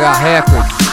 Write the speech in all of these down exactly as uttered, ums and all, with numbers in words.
Mega Records.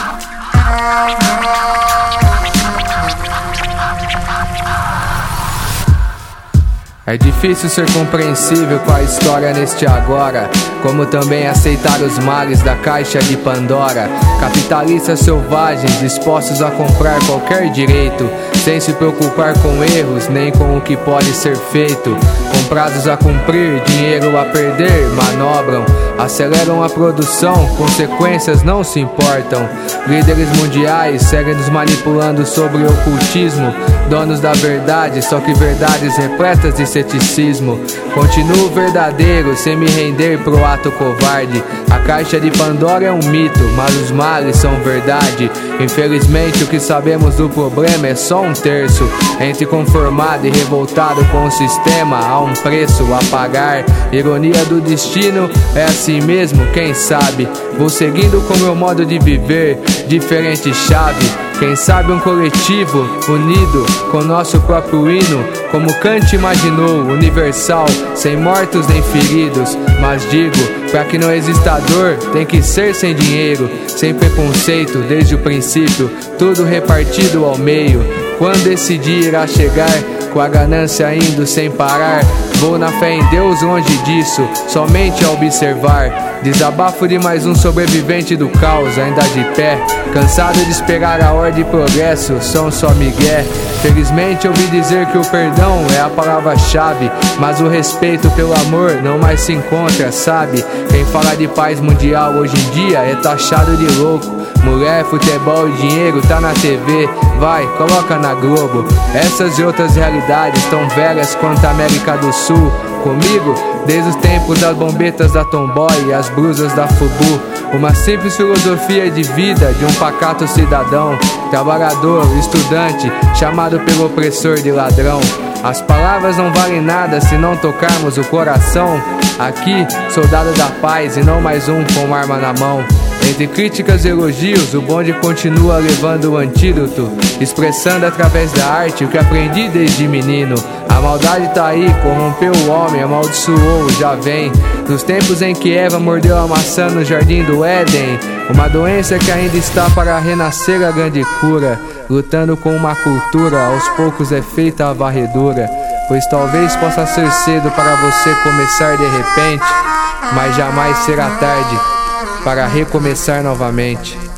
É difícil ser compreensível com a história neste agora, como também aceitar os males da caixa de Pandora. Capitalistas selvagens dispostos a comprar qualquer direito, sem se preocupar com erros nem com o que pode ser feito. Comprados a cumprir, dinheiro a perder, manobram, aceleram a produção, consequências não se importam. Líderes mundiais seguem nos manipulando sobre o ocultismo, donos da verdade, só que verdades repletas de ceticismo. Continuo verdadeiro, sem me render pro ato covarde. A caixa de Pandora é um mito, mas os males são verdade. Infelizmente o que sabemos do problema é só um terço. Entre conformado e revoltado com o sistema, há um preço a pagar. Ironia do destino, é assim mesmo, quem sabe. Vou seguindo com meu modo de viver, diferente chave. Quem sabe um coletivo unido com nosso próprio hino, como Kant imaginou, universal, sem mortos nem feridos. Mas digo, pra que não exista dor, tem que ser sem dinheiro, sem preconceito desde o princípio, tudo repartido ao meio. Quando esse dia irá chegar, com a ganância indo sem parar, vou na fé em Deus longe disso, somente a observar. Desabafo de mais um sobrevivente do caos, ainda de pé, cansado de esperar a ordem e progresso, são só migué. Felizmente ouvi dizer que o perdão é a palavra-chave, mas o respeito pelo amor não mais se encontra, sabe? Quem fala de paz mundial hoje em dia é taxado de louco. Mulher, futebol e dinheiro tá na T V, vai, coloca na Globo. Essas e outras realidades tão velhas quanto a América do Sul. Comigo, desde os tempos das bombetas da Tomboy e as blusas da Fubu. Uma simples filosofia de vida de um pacato cidadão, trabalhador, estudante, chamado pelo opressor de ladrão. As palavras não valem nada se não tocarmos o coração. Aqui, soldado da paz e não mais um com arma na mão. Entre críticas e elogios, o bonde continua levando o antídoto, expressando através da arte o que aprendi desde menino. A maldade tá aí, corrompeu o homem, amaldiçoou, já vem dos tempos em que Eva mordeu a maçã no jardim do Éden. Uma doença que ainda está para renascer a grande cura. Lutando com uma cultura, aos poucos é feita a varredura. Pois talvez possa ser cedo para você começar de repente, mas jamais será tarde para recomeçar novamente.